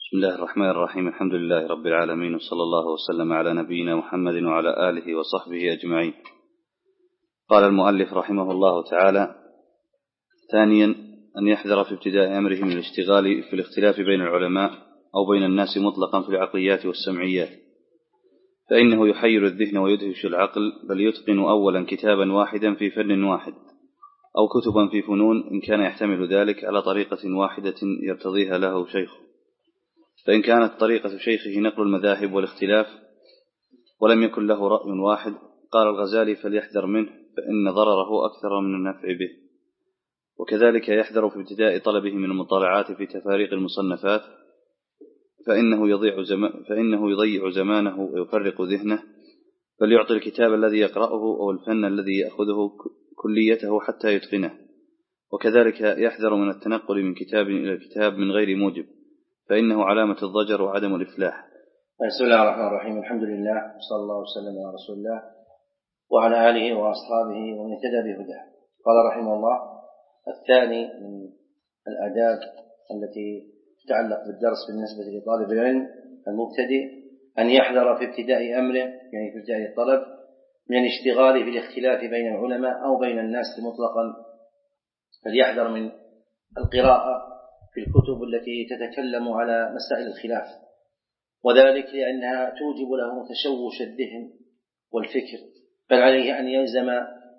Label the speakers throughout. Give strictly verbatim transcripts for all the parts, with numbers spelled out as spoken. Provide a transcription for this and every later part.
Speaker 1: بسم الله الرحمن الرحيم. الحمد لله رب العالمين، وصلى الله وسلم على نبينا محمد وعلى آله وصحبه أجمعين. قال المؤلف رحمه الله تعالى: ثانيا، أن يحذر في ابتداء أمره من الاشتغال في الاختلاف بين العلماء أو بين الناس مطلقا في العقليات والسمعيات، فإنه يحير الذهن ويدهش العقل، بل يتقن أولا كتابا واحدا في فن واحد أو كتبا في فنون إن كان يحتمل ذلك على طريقة واحدة يرتضيها له شيخه. فإن كانت طريقة شيخه نقل المذاهب والاختلاف ولم يكن له رأي واحد، قال الغزالي: فليحذر منه، فإن ضرره أكثر من النفع به. وكذلك يحذر في ابتداء طلبه من المطالعات في تفاريق المصنفات، فإنه يضيع, زم... فإنه يضيع زمانه ويفرق ذهنه، بل يعطي الكتاب الذي يقرأه أو الفن الذي يأخذه كليته حتى يتقنه. وكذلك يحذر من التنقل من كتاب إلى كتاب من غير موجب، فإنه علامة الضجر وعدم الإفلاح.
Speaker 2: بسم الله الرحمن الرحيم. الحمد لله، وصلى الله وسلم على رسول الله وعلى آله وأصحابه ومن اهتدى بهداه. قال رحمه الله: الثاني من الآداب التي تتعلق بالدرس بالنسبة لطالب العلم المبتدئ أن يحذر في ابتداء أمره، يعني في ابتداء الطلب، من الاشتغال في الاختلاف بين العلماء أو بين الناس مطلقا، فليحذر من القراءة في الكتب التي تتكلم على مسائل الخلاف، وذلك لأنها توجب له تشوش الذهن والفكر، بل عليه أن يلزم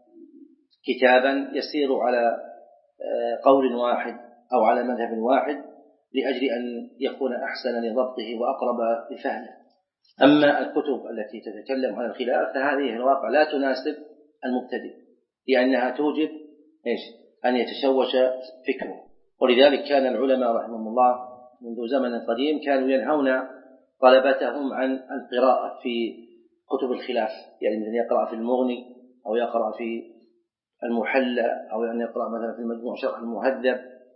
Speaker 2: كتابا يسير على قول واحد أو على مذهب واحد لأجل أن يكون أحسن لضبطه وأقرب لفهمه. أما الكتب التي تتكلم عن الخلاف فهذه الواقع لا تناسب المبتدئ، لأنها توجب إيش؟ أن يتشوش فكره. ولذلك كان العلماء رحمهم الله منذ زمن قديم كانوا ينهون طلبتهم عن القراءة في كتب الخلاف، يعني مثل يقرأ في المغني أو يقرأ في المحلى أو أن يقرأ مثلا في المجموع شرح المهذب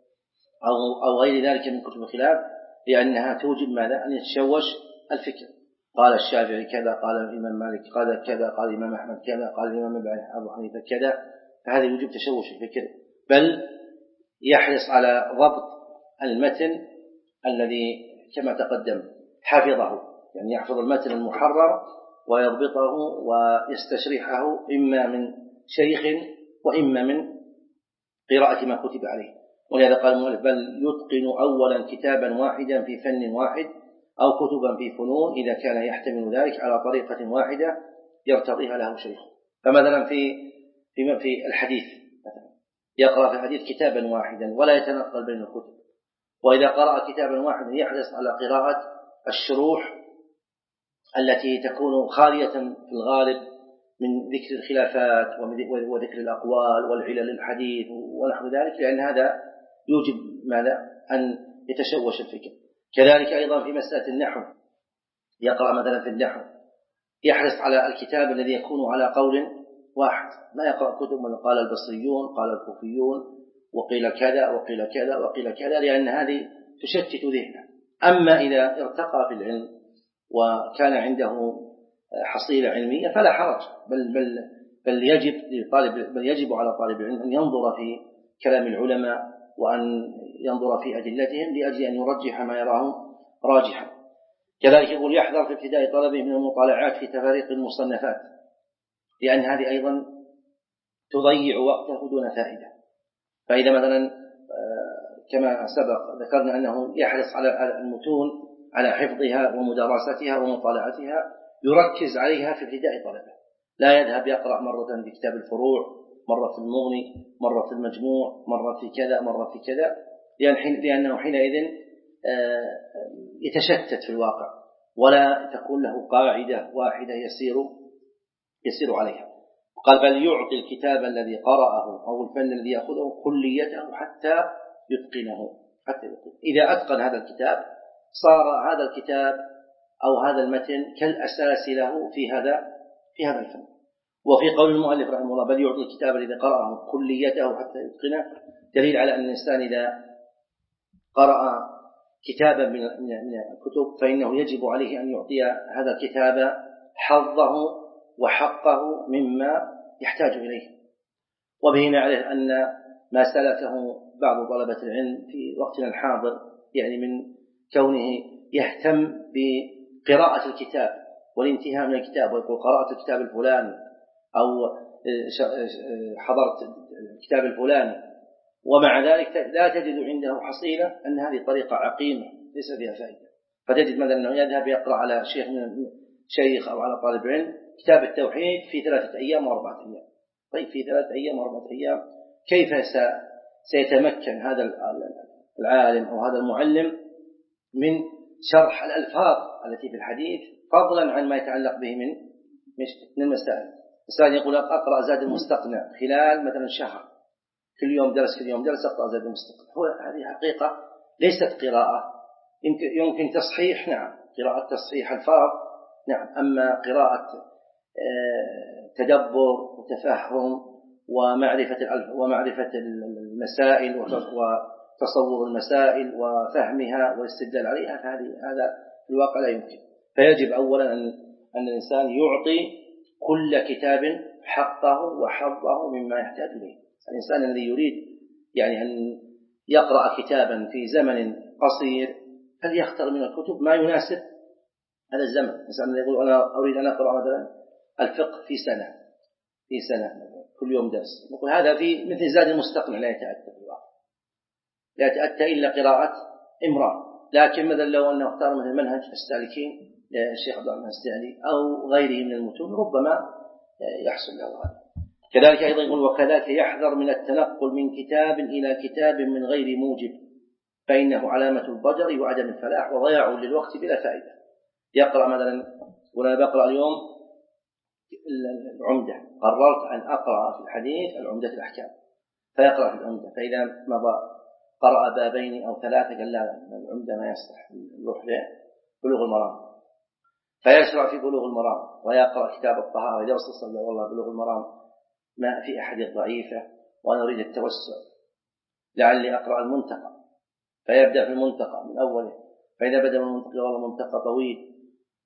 Speaker 2: أو أو غير ذلك من كتب الخلاف، لأنها توجب ماذا؟ أن يتشوش الفكر. قال الشافعي كذا، قال الإمام مالك قال كذا، قال الإمام أحمد كذا، قال الإمام أبو حنيفة كذا، فهذا يوجب تشوش الفكر. بل يحرص على ضبط المتن الذي كما تقدم حفظه، يعني يحفظ المتن المحرر ويضبطه ويستشرحه إما من شيخ وإما من قراءة ما كتب عليه. ولهذا قال المؤلف: بل يتقن أولا كتابا واحدا في فن واحد أو كتبا في فنون إذا كان يحتمل ذلك على طريقة واحدة يرتضيها له شيخ. فمثلا في في في الحديث مثلا يقرأ في الحديث كتابا واحدا ولا يتنقل بين الكتب، وإذا قرأ كتابا واحدا يحرص على قراءة الشروح التي تكون خالية في الغالب من ذكر الخلافات وذكر الأقوال والعلل الحديث ونحو ذلك، لأن هذا يوجب ماذا؟ أن يتشوش الفكر. كذلك أيضا في مسألة النحو، يقرأ مثلا في النحو يحرص على الكتاب الذي يكون على قول واحد، لا يقرأ كتب من قال البصريون قال الكوفيون وقيل كذا وقيل كذا وقيل كذا، لأن هذه تشتت ذهنه. أما إذا ارتقى في العلم وكان عنده حصيلة علمية فلا حرج، بل بل بل يجب للطالب بل يجب على طالب العلم أن ينظر في كلام العلماء وأن ينظر في أدلتهم لأجل أن يرجح ما يراه راجحا. كذلك يقول: يحذر في ابتداء طلبه من المطالعات في تفاريق المصنفات، لأن هذه أيضا تضيع وقته دون فائدة. فإذا مثلا كما سبق ذكرنا أنه يحرص على المتون على حفظها ومدارستها ومطالعتها، يركز عليها في ابتداء طلبه، لا يذهب يقرأ مرة في كتاب الفروع، مرة في المغني، مرة في المجموع، مرة في كذا، مرة في كذا، لأنه حينئذ يتشتت في الواقع ولا تكون له قاعدة واحدة يسير يسير عليها. قال: بل يعطي الكتاب الذي قرأه أو الفن الذي يأخذه كليته حتى يتقنه حتى يتقنه. إذا أتقن هذا الكتاب صار هذا الكتاب أو هذا المتن كالأساس له في هذا في هذا الفن. وفي قول المؤلف رحمه الله: بل يعطي الكتاب الذي قرأه كليته حتى يتقنه، دليل على أن الإنسان إذا قرأ كتابا من الكتب فإنه يجب عليه أن يعطي هذا الكتاب حظه وحقه مما يحتاج إليه. وبه نعرف أن ما سلكه بعض طلبة العلم في وقتنا الحاضر، يعني من كونه يهتم بقراءة الكتاب والانتهاء من الكتاب، ويقول قرأت الكتاب الفلاني أو حضرت الكتاب الفلاني، ومع ذلك لا تجد عنده حصيلة، أن هذه طريقة عقيمة ليس فيها فائدة. فتجد مثلا أنه يذهب يقرأ على شيخ من شيخ أو على طالب علم كتاب التوحيد في ثلاثة أيام وأربعة أيام. طيب في ثلاثة أيام وأربعة أيام كيف سيتمكن هذا العالم أو هذا المعلم من شرح الألفاظ التي في الحديث، فضلا عن ما يتعلق به من من المسائل. مثلا يقول أقرأ زاد المستقنع خلال مثلا شهر، كل يوم درس كل يوم درس أقرأ زاد المستقنع. هو هذه حقيقة ليست قراءة، يمكن يمكن تصحيح، نعم قراءة تصحيح الفاظ، نعم، أما قراءة تدبر وتفهم ومعرفة ومعرفة المسائل وتصور المسائل وفهمها والاستدلال عليها، فهذه هذا في الواقع لا يمكن. فيجب أولا أن أن الإنسان يعطي كل كتاب حقه وحظه مما يحتاج إليه. الإنسان الذي يريد يعني أن يقرأ كتابا في زمن قصير فليختار من الكتب ما يناسب هذا الزمن. الإنسان يقول أنا أريد أن أقرأ مثلا الفقه في سنة في سنة كل يوم درس، نقول هذا في مثل زاد المستقنع لا يتأتى في الواقع، لا يتأتى إلا قراءة إمرأة. لكن مثلا لو أنه اختار مثل منهج السالكين للشيخ عبد الرحمن السعدي أو غيره من المتون ربما يحصل له هذا. كذلك أيضا يقول وكذلك يحذر من التنقل من كتاب إلى كتاب من غير موجب، فإنه علامة الضجر وعدم الفلاح وضياع للوقت بلا فائدة. يقرأ مثلا، وأنا بقرأ اليوم العمدة، قررت أن أقرأ في الحديث العمدة الأحكام، فيقرأ في العمدة، فإذا مضى قرأ بابين أو ثلاثة قال لا العمدة ما يصلح، نروح له بلوغ المرام، فيشرع في بلوغ المرام ويقرأ كتاب الطهارة. إذا وصل صلى والله بلوغ المرام ما في أحد ضعيفة وأنا أريد التوسع لعلي أقرأ المنتقى، فيبدأ في المنتقى من أوله، فإذا بدأ من المنتقى والله منتقى طويل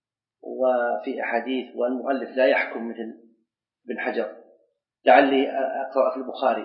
Speaker 2: وفي أحاديث والمؤلف لا يحكم مثل ابن حجر، لعلي أقرأ في البخاري،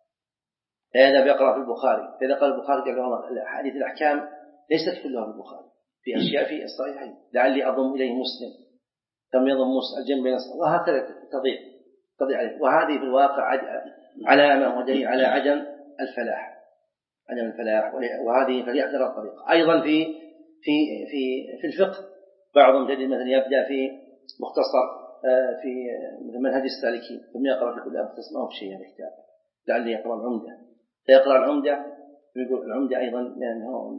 Speaker 2: فإذا بيقرأ في البخاري، فإذا قال البخاري قال والله حديث الأحكام ليست كلها في البخاري، في أشياء في الصحيحين، لعلي أضم إليه مسلم ثم يضم الجنب بين الصحيحين، وهكذا تضيع تضيع عليه. وهذه في الواقع علامة ودليل على عدم الفلاح، عدم الفلاح، وهذه فليحذر الطريق. أيضا في في في في الفقه بعضهم تجد مثلا يبدأ في مختصر في منهج السالكين ثم يقرأ في كل مختصر، ما هو شيء هذا الكتاب، لعله يقرأ العمدة، فيقرأ العمدة يقول العمدة أيضا لأنه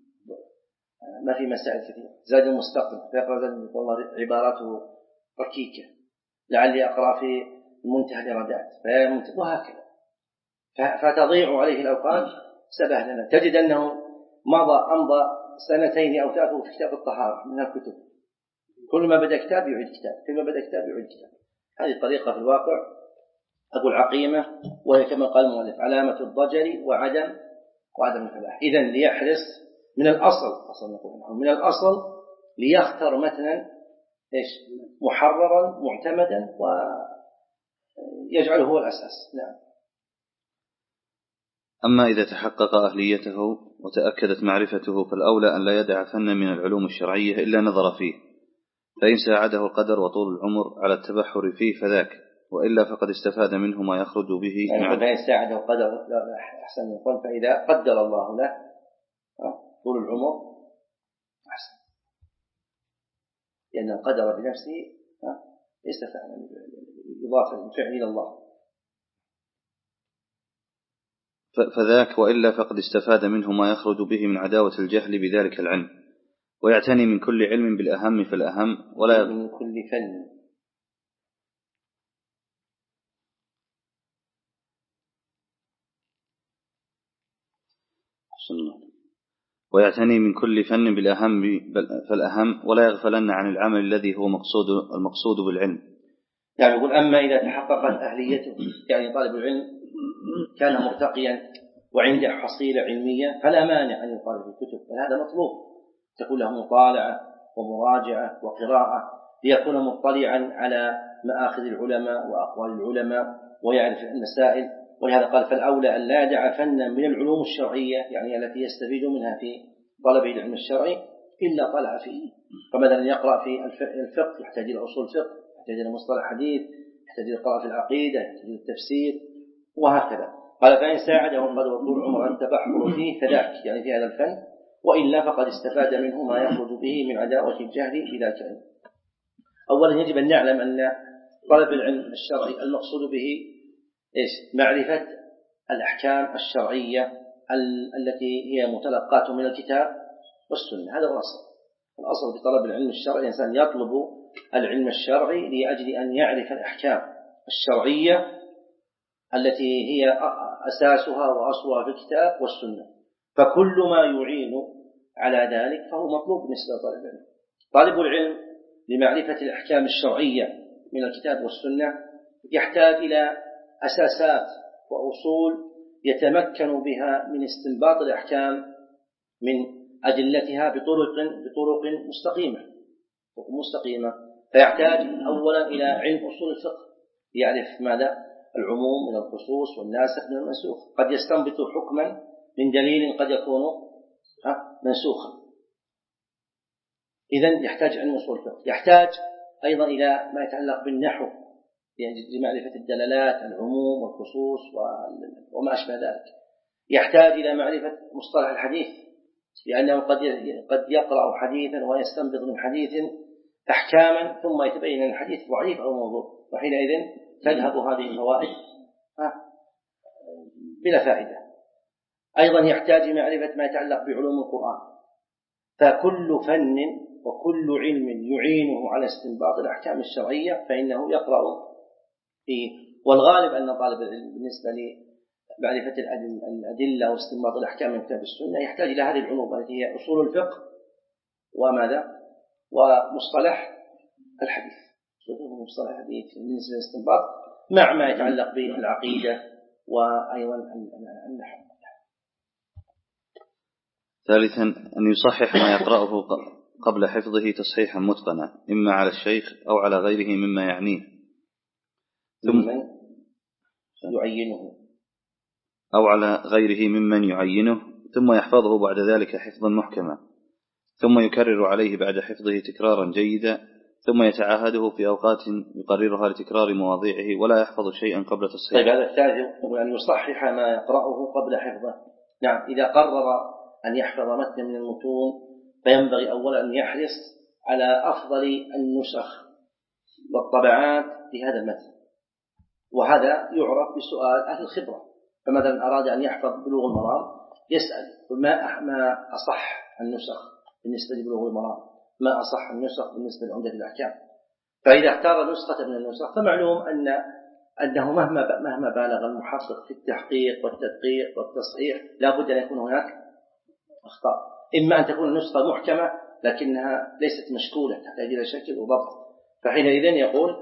Speaker 2: ما في مسائل كثيرة. زاد المستقنع فيقرأ زاد والله عباراته ركيكة، لعلي أقرأ في المنتهى الإرادات، وهكذا، فتضيع عليه الأوقات سبهلنا. تجد أنه مضى أمضى سنتين أو ثلاثة في كتاب الطهارة من الكتب، كل ما بدأ كتاب يعيد كتاب، كل ما بدأ كتاب يعيد كتاب. هذه الطريقة في الواقع أقول عقيمة، وهي كما قال المؤلف علامة الضجر وعدم وعدم الفلاح. إذن ليحرص من الأصل، أصل نقول من الأصل ليختار متنا إيش محررا معتمدا ويجعله هو الأساس. نعم.
Speaker 1: أما إذا تحقق أهليته وتأكدت معرفته فالأولى أن لا يدع فنا من العلوم الشرعية إلا نظر فيه، فإن ساعده القدر وطول العمر على التبحر فيه فذاك، وإلا فقد استفاد منه ما يخرج به.
Speaker 2: يعني فإن ساعده القدر أحسن يقول، فإذا قدر الله له طول العمر أحسن، لأن القدر بنفسه ليس فعلا إضافة الفعل إلى الله،
Speaker 1: فذاك، وإلا فقد استفاد منه ما يخرج به من عداوة الجهل بذلك العلم، ويعتني من كل علم بالأهم فالأهم، ولا
Speaker 2: من كل فن
Speaker 1: ويعتني من كل فن بالأهم فالأهم، ولا يغفلن عن العمل الذي هو مقصود المقصود بالعلم.
Speaker 2: يعني يقول أما إذا تحققت أهليته، يعني طالب العلم كان مرتقيا وعنده حصيلة علمية، فلا مانع أن يقرأ في الكتب، فهذا مطلوب، تكون له مطالعة ومراجعة وقراءة ليكون مطلعا على مآخذ العلماء وأقوال العلماء ويعرف المسائل. ولهذا قال فالأولى أن لا يدع فنا من العلوم الشرعية، يعني التي يستفيد منها في طلب العلم الشرعي، إلا طلع فيه. فمثلا يقرأ في الفقه يحتاج إلى أصول الفقه، يحتاج إلى مصطلح حديث، يحتاج إلى قراءة في العقيدة، يحتاج إلى التفسير وهكذا. قال فإن ساعده قد وطول عمر التبحر فيه فذاك، يعني في هذا الفن، وإلا فقد استفاد منه ما يخرج به من عداوة الجهل إذا كان. أولا يجب أن نعلم أن طلب العلم الشرعي المقصود به إيش؟ معرفة الأحكام الشرعية التي هي متلقاة من الكتاب والسنة. هذا هو الأصل. الأصل في طلب العلم الشرعي الإنسان يطلب العلم الشرعي لأجل أن يعرف الأحكام الشرعية التي هي أساسها وأصلها في الكتاب والسنة. فكل ما يعين على ذلك فهو مطلوب بالنسبة لطالب العلم. طالب العلم لمعرفة الأحكام الشرعية من الكتاب والسنة يحتاج إلى أساسات وأصول يتمكن بها من استنباط الأحكام من أدلتها بطرق بطرق مستقيمة مستقيمة فيحتاج أولا إلى علم أصول الفقه، يعرف ماذا؟ العموم من الخصوص والناسخ من المنسوخ. قد يستنبط حكما من دليل قد يكون منسوخا. إذن يحتاج علم أصول الفقه. يحتاج أيضا إلى ما يتعلق بالنحو، يعني لمعرفة الدلالات، العموم والخصوص وما أشبه ذلك. يحتاج إلى معرفة مصطلح الحديث، لأنه قد قد يقرأ حديثا ويستنبط من حديث أحكاما ثم يتبين أن الحديث ضعيف أو موضوع، وحينئذ تذهب هذه الفوائد بلا فائدة. أيضا يحتاج معرفة ما يتعلق بعلوم القرآن. فكل فن وكل علم يعينه على استنباط الأحكام الشرعية فإنه يقرأ فيه. والغالب أن طالب العلم بالنسبة لمعرفة الأدلة واستنباط الأحكام من كتاب السنة يحتاج إلى هذه العلوم التي هي أصول الفقه وماذا؟ ومصطلح الحديث. مصطلح الحديث بالنسبة للاستنباط مع ما يتعلق بالعقيدة وأيضا النحو.
Speaker 1: ثالثا أن يصحح ما يقرأه قبل حفظه تصحيحا متقنا، إما على الشيخ أو على غيره مما يعنيه،
Speaker 2: ثم يعينه
Speaker 1: أو على غيره ممن يعينه، ثم يحفظه بعد ذلك حفظا محكما، ثم يكرر عليه بعد حفظه تكرارا جيدا، ثم يتعاهده في أوقات يقررها لتكرار مواضيعه، ولا يحفظ شيئا قبل تصحيحه.
Speaker 2: طيب هذا الثالث أن يصحح ما يقرأه قبل حفظه. نعم، إذا قرر أن يحفظ متن من المتون فينبغي أولا أن يحرص على أفضل النسخ والطبعات لهذا المتن، وهذا يعرف بسؤال أهل الخبرة. فمثلا أراد أن يحفظ بلوغ المرام يسأل ما ما أصح النسخ بالنسبة لبلوغ المرام، ما أصح النسخ بالنسبة لعمدة الأحكام. فإذا اختار نسخة من النسخ فمعلوم أن أنه مهما مهما بالغ المحقق في التحقيق والتدقيق والتصحيح لا بد أن يكون هناك أخطاء. إما أن تكون النسخة محكمة لكنها ليست مشكولة تحتاج إلى شكل وضبط، فحينئذ يقول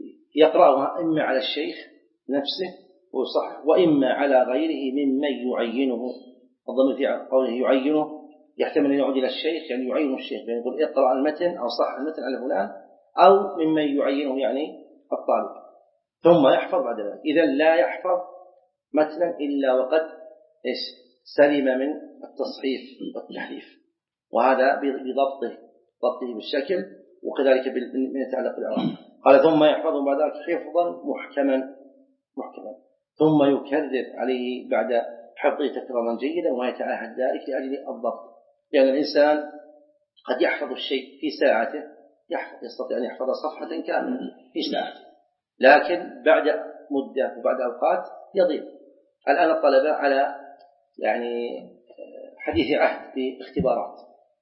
Speaker 2: يقرأها إما على الشيخ نفسه وصح، وإما على غيره ممن يعينه. الضمير في قوله يعينه يحتمل أن يعود إلى الشيخ، يعني يعين الشيخ، يعني يقول اقرأ المتن أو صح المتن على فلان، أو ممن يعينه يعني الطالب، ثم يحفظ بعد ذلك. إذا لا يحفظ متنا إلا وقد إيش سلم من التصحيف والتحريف، وهذا بضبطه ضبطه بالشكل وكذلك من يتعلق بالإعراب. قال ثم يحفظه بعد ذلك حفظا محكما محكما ثم يكرر عليه بعد حفظه تكرارا جيدا ويتعاهد ذلك لأجل الضبط. لأن يعني الإنسان قد يحفظ الشيء في ساعته، يحفظ يستطيع أن يحفظ صفحة كاملة في ساعته، لكن بعد مدة وبعد أوقات يضيع. الآن الطلبة على يعني حديث عهد باختبارات،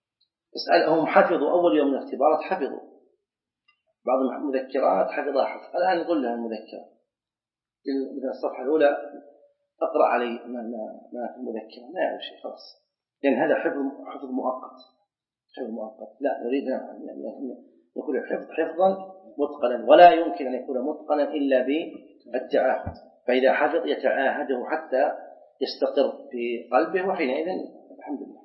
Speaker 2: اسألهم حفظوا أول يوم من الاختبارات، حفظوا بعض المذكرات حفظها حفظ. الآن نقول لها المذكرة مثل الصفحة الأولى أقرأ علي ما, ما في المذكرة، لا يعرف شيء خلاص، لأن هذا حفظ حفظ مؤقت حفظ مؤقت لا نريد أن يكون الحفظ حفظا متقنا، ولا يمكن أن يكون متقنا إلا بالتعاهد. فإذا حفظ يتعاهده حتى يستقر في قلبه، وحينئذ الحمد لله.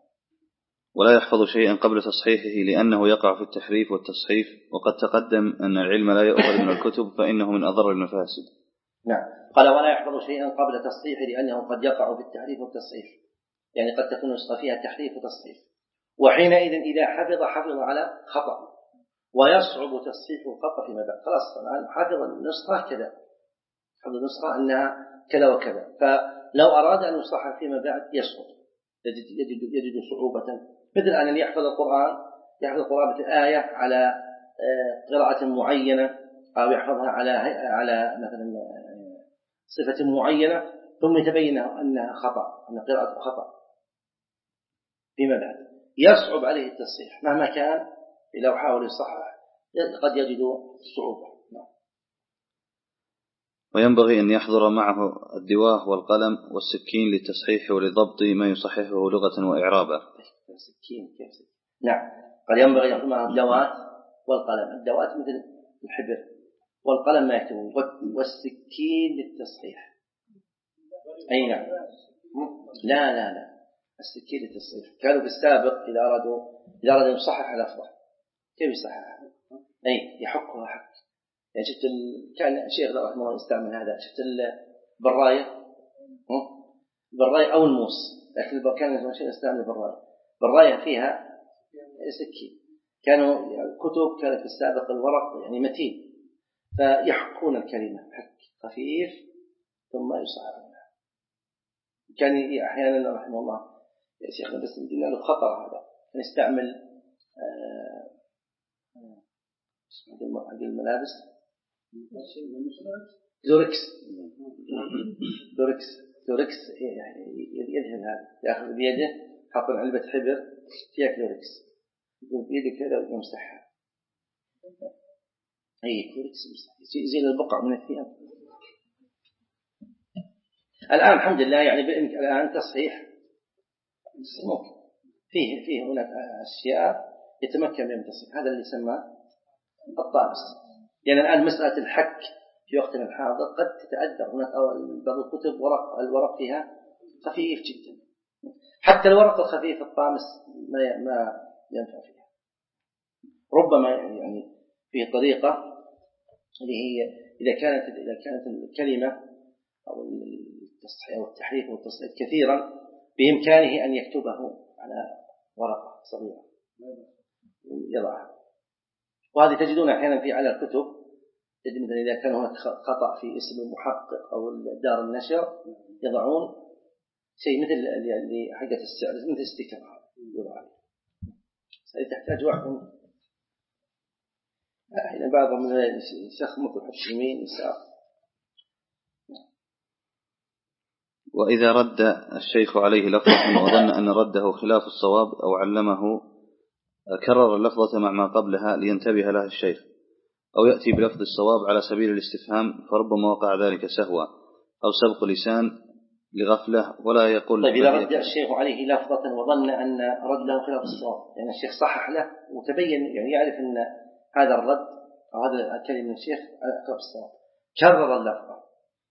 Speaker 1: ولا يحفظ شيئا قبل تصحيحه لأنه يقع في التحريف والتصحيف، وقد تقدم أن العلم لا يؤخذ من الكتب فإنه من أضر المفاسد.
Speaker 2: نعم، قال ولا يحفظ شيئا قبل تصحيحه لأنه قد يقع في التحريف والتصحيف، يعني قد تكون نسخة فيها تحريف وتصحيف. وحينئذ إذا حفظ حفظ على خطأ، ويصعب تصحيح الخطأ فيما بعد. خلاص الآن حفظ النسخة كذا، حفظ النسخة أنها كذا وكذا، فلو أراد أن يصحح فيما بعد يسقط، يجد, يجد, يجد صعوبة. مثل أن يحفظ القرآن يحفظ القرآن الآية على قراءة معينة، أو يحفظها على على مثلا صفة معينة، ثم يتبين أنها خطأ، أن قراءة خطأ فيما بعد، يصعب عليه التصحيح مهما كان. لو حاول يصحح قد يجد صعوبة.
Speaker 1: وينبغي أن يحضر معه الدواه والقلم والسكين للتصحيح ولضبط ما يصححه لغة وإعرابا.
Speaker 2: السكين كيف سكين؟ نعم، قد ينبغي أن يحضر معه الدوات والقلم. الدوات مثل الحبر، والقلم ما يكتبون، والسكين للتصحيح. أي نعم، لا لا لا السكين للتصحيح. كانوا بالسابق إذا أرادوا إذا أرادوا يصحح لفظة كيف يصحح؟ أي يحكها حك. يعني شفت ال... كان الشيخ رحمه الله يستعمل هذا، شفت البراية البراية أو الموس، لكن كان الشيخ يستعمل البراية. البراية فيها سكين. كانوا الكتب كانت في السابق الورق يعني متين، فيحكون الكلمة حك خفيف ثم يصحح. كان أحيانا رحمه الله يا شيخنا بس قلنا له خطر هذا، كان يستعمل آه... حق الملابس زوركس زوركس زوركس يذهب هذا، يأخذ بيده حط علبة حبر فيها كلوركس، يقول بيده كذا ويمسحها. أي كلوركس زي البقع من الثياب. الآن الحمد لله يعني الآن تصحيح ممكن، فيه فيه هناك أشياء يتمكن من التصحيح، هذا اللي يسمى الطامس. يعني الآن مسألة الحك في وقتنا الحاضر قد تتأثر. هناك بعض الكتب ورق الورق فيها خفيف جدا، حتى الورق الخفيف الطامس ما ما ينفع فيها. ربما يعني فيه طريقة اللي هي إذا كانت إذا كانت الكلمة أو التصحيح أو التحريف والتصحيح كثيرا، بإمكانه أن يكتبه على ورقة صغيرة يضعها. وهذه تجدون أحيانا في على الكتب، تجد مثلا إذا كان هناك خطأ في اسم المحقق أو دار النشر يضعون شيء مثل اللي حقة السعر مثل استيكر يضع عليه. تحتاج واحد أحيانا بعضهم يشخمط ويحط يمين يسار.
Speaker 1: وإذا رد الشيخ عليه لفظة وظن أن رده خلاف الصواب أو علمه كرر اللفظة مع ما قبلها لينتبه لها الشيخ، أو يأتي بلفظ الصواب على سبيل الاستفهام، فربما وقع ذلك سهوا أو سبق لسان لغفلة ولا يقول.
Speaker 2: طيب إذا رد الشيخ عليه لفظة وظن أن رده خلاف الصواب، يعني الشيخ صحح له وتبين يعني يعرف أن هذا الرد أو هذا الكلمة من الشيخ خلاف الصواب، كرر اللفظة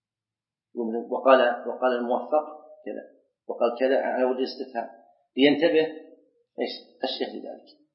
Speaker 2: وقال وقال الموفق كذا وقال كذا على وجه الاستفهام لينتبه إيش الشيخ لذلك.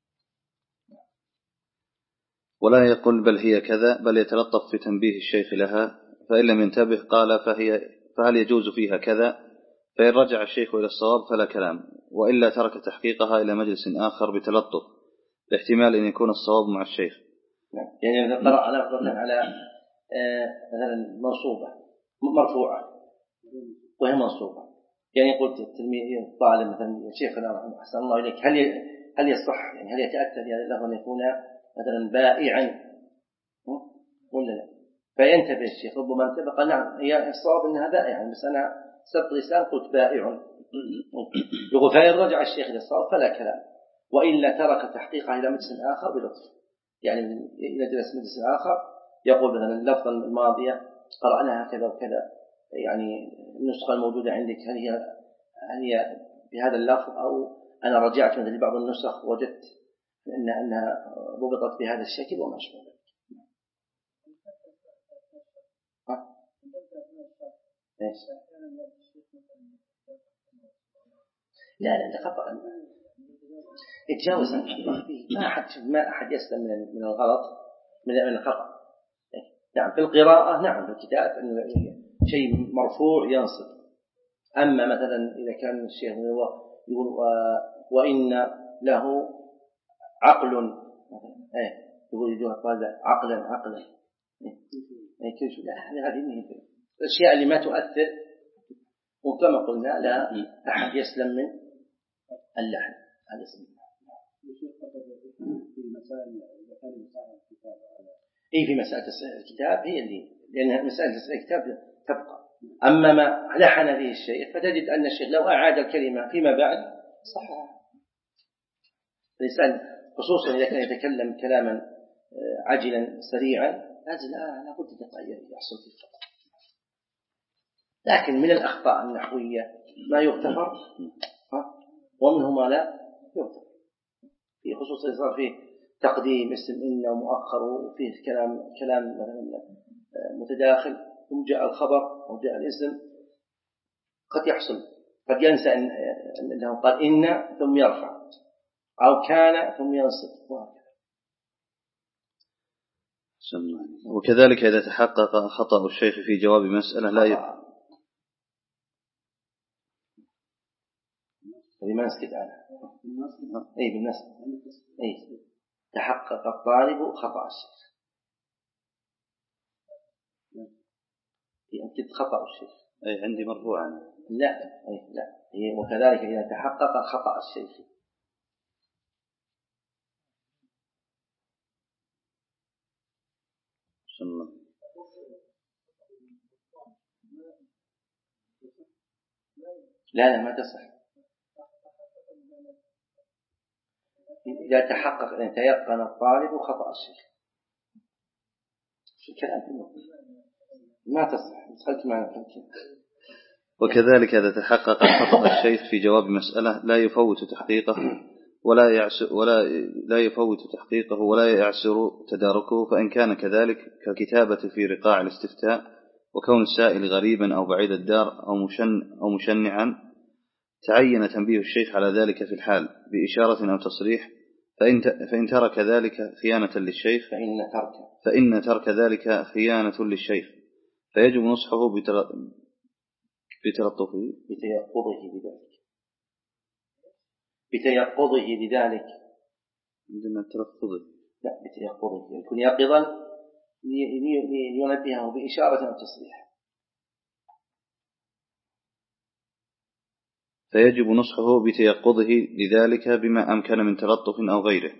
Speaker 1: ولا يقول بل هي كذا، بل يتلطف في تنبيه الشيخ لها، فإن لم ينتبه قال فهي فهل يجوز فيها كذا، فإن رجع الشيخ إلى الصواب فلا كلام، وإلا ترك تحقيقها إلى مجلس آخر بتلطف لاحتمال أن يكون الصواب مع الشيخ.
Speaker 2: يعني إذا قرأ لفظة على مثلا منصوبة مرفوعة وهي منصوبة، يعني قلت التلميذ الطالب مثلا يا شيخنا أحسن الله إليك هل هل يصح يعني هل يتأتى له أن يكون مثلا بائعا ولا لا؟ فينتبه الشيخ ربما انتبه قال نعم هي الصواب انها بائعا، بس انا سبق لسان قلت بائع. يقول فإن رجع الشيخ الى الصواب فلا كلام، والا ترك تحقيقها الى مجلس اخر بلطف، يعني الى جلس مجلس اخر يقول مثلا اللفظه الماضيه قرأناها كذا وكذا، يعني النسخه الموجوده عندك هل هي هل هي بهذا اللفظ، او انا رجعت مثلا لبعض النسخ وجدت إن أنها ضبطت بهذا الشكل وما أشبه ذلك. لا لا لا خطأ يتجاوز ما أحد ما أحد يسلم من الغلط من الخطأ. نعم في القراءة نعم في الكتاب أنه شيء مرفوع ينصب، أما مثلا إذا كان الشيخ يقول وإن له عقل مثلا ايه يقول يدوها الطالب عقلا عقلا ايه ايه كيف لا هذه هي الاشياء اللي ما تؤثر، وكما قلنا لا احد يسلم من اللحن. هذا اسمه في مسائل الكتاب اي في مسألة الكتاب هي اللي لأن مسألة الكتاب تبقى. أما ما لحن به الشيخ فتجد أن الشيخ لو أعاد الكلمة فيما بعد صح. الإنسان خصوصا إذا كان يتكلم كلاما عاجلا سريعا لازم لا بد يحصل فيه خطأ. لكن من الأخطاء النحوية ما يغتفر ومنه ما لا يغتفر، في خصوصا صار فيه تقديم اسم إن ومؤخر وفيه كلام كلام مثلا متداخل ثم جاء الخبر أو جاء الاسم قد يحصل، قد ينسى أن أنه قال إن ثم يرفع أو كان ثم ينصب وهكذا.
Speaker 1: وكذلك إذا تحقق خطأ الشيخ في جواب مسألة لا ي...
Speaker 2: ما نسكت عنها أي بالنسبة أي تحقق الطالب خطأ الشيخ أنت خطأ الشيخ
Speaker 1: أي عندي مرفوعا
Speaker 2: لا أي لا هي وكذلك إذا تحقق خطأ الشيخ لا لا ما تصح. إذا تحقق أن يتيقن الطالب خطأ الشيخ شو الكلام ما تصح دخلت معنا تمكين.
Speaker 1: وكذلك إذا تحقق خطأ الشيخ في جواب مسألة لا يفوت تحقيقه ولا يعسر ولا لا يفوت تحقيقه ولا يعسر تداركه، فإن كان كذلك ككتابة في رقاع الاستفتاء وكون السائل غريبا أو بعيد الدار أو مشن أو مشنعا تعين تنبيه الشيخ على ذلك في الحال بإشارة أو تصريح، فإن فإن ترك ذلك خيانة للشيخ
Speaker 2: فإن ترك
Speaker 1: فإن ترك ذلك خيانة للشيخ، فيجب نصحه بتلطفه
Speaker 2: بتيقظه بذلك بتيقظه بذلك
Speaker 1: عندنا تلفظه
Speaker 2: لا بتيقظه يكون يقظا لينبهه بإشارة أو تصريح.
Speaker 1: فيجب نصحه بتيقظه لذلك بما أمكن من تلطف أو غيره.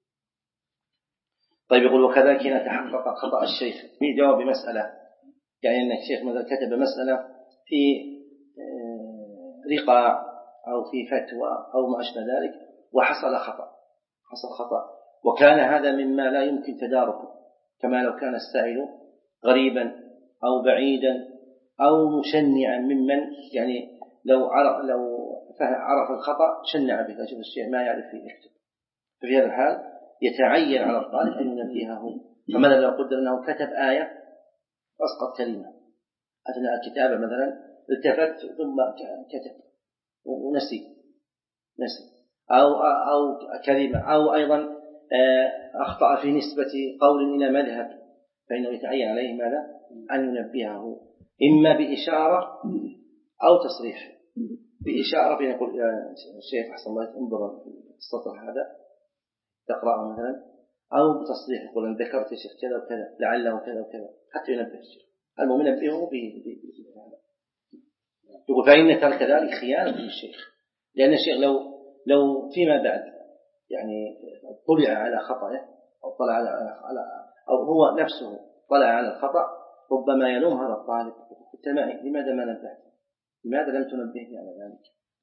Speaker 2: طيب يقول وكذلك إذا تحقق خطأ الشيخ في جواب مسألة، يعني أن الشيخ مثلا كتب مسألة في رقاع أو في فتوى أو ما أشبه ذلك وحصل خطأ حصل خطأ وكان هذا مما لا يمكن تداركه، كما لو كان السائل غريبا أو بعيدا أو مشنعا ممن يعني لو عرف لو عرف الخطأ شنع به أجل الشيء ما يعرف فيه يكتب. ففي هذا الحال يتعين على الطالب أن ينبهه. فماذا لو قدر أنه كتب آية أسقط كلمة أثناء الكتابة مثلا التفت ثم كتب ونسي نسي أو أو كلمة أو أيضا أخطأ في نسبة قول إلى مذهب، فإنه يتعين عليه ماذا أن ينبهه إما بإشارة أو تصريح. بإشارة فيقول الشيخ أحسن الله انظر السطر هذا تقرأه مثلا، أو بتصريح يقول أن ذكرت الشيخ كذا وكذا لعله كذا وكذا حتى ينبه الشيخ. المهم ينبهه بهذا. يقول فإن ترك ذلك خيانة للشيخ، لأن الشيخ لو لو فيما بعد يعني طلع على خطأه أو طلع على على أو هو نفسه طلع على الخطأ ربما يلوم هذا الطالب لماذا ما نبهت، لماذا لم تنبهني على ذلك.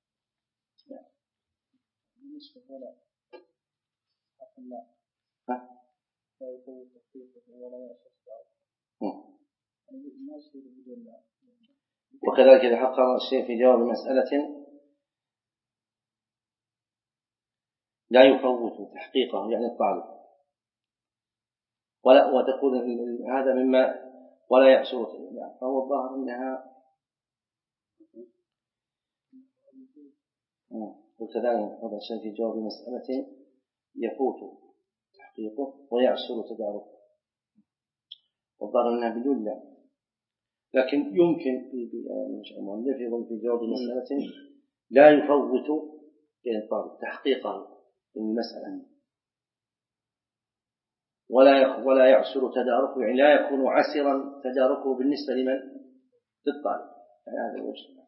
Speaker 2: وكذلك إذا حقق الشيء في جواب مسألة لا يفوت تحقيقه يعني الطالب ولا وتكون هذا مما ولا يعسر فهو الظاهر أنها وكذلك هذا الشيء في جواب مسألة يفوت تحقيقه ويعسر تداركه والظاهر أنها بدون لا، لكن يمكن في المؤلف يقول في جواب مسألة لا يفوت يعني الطالب تحقيقه المسألة، ولا ولا يعسر تداركه، يعني لا يكون عسرا تداركه بالنسبة لمن للطالب، يعني هذا الوجه.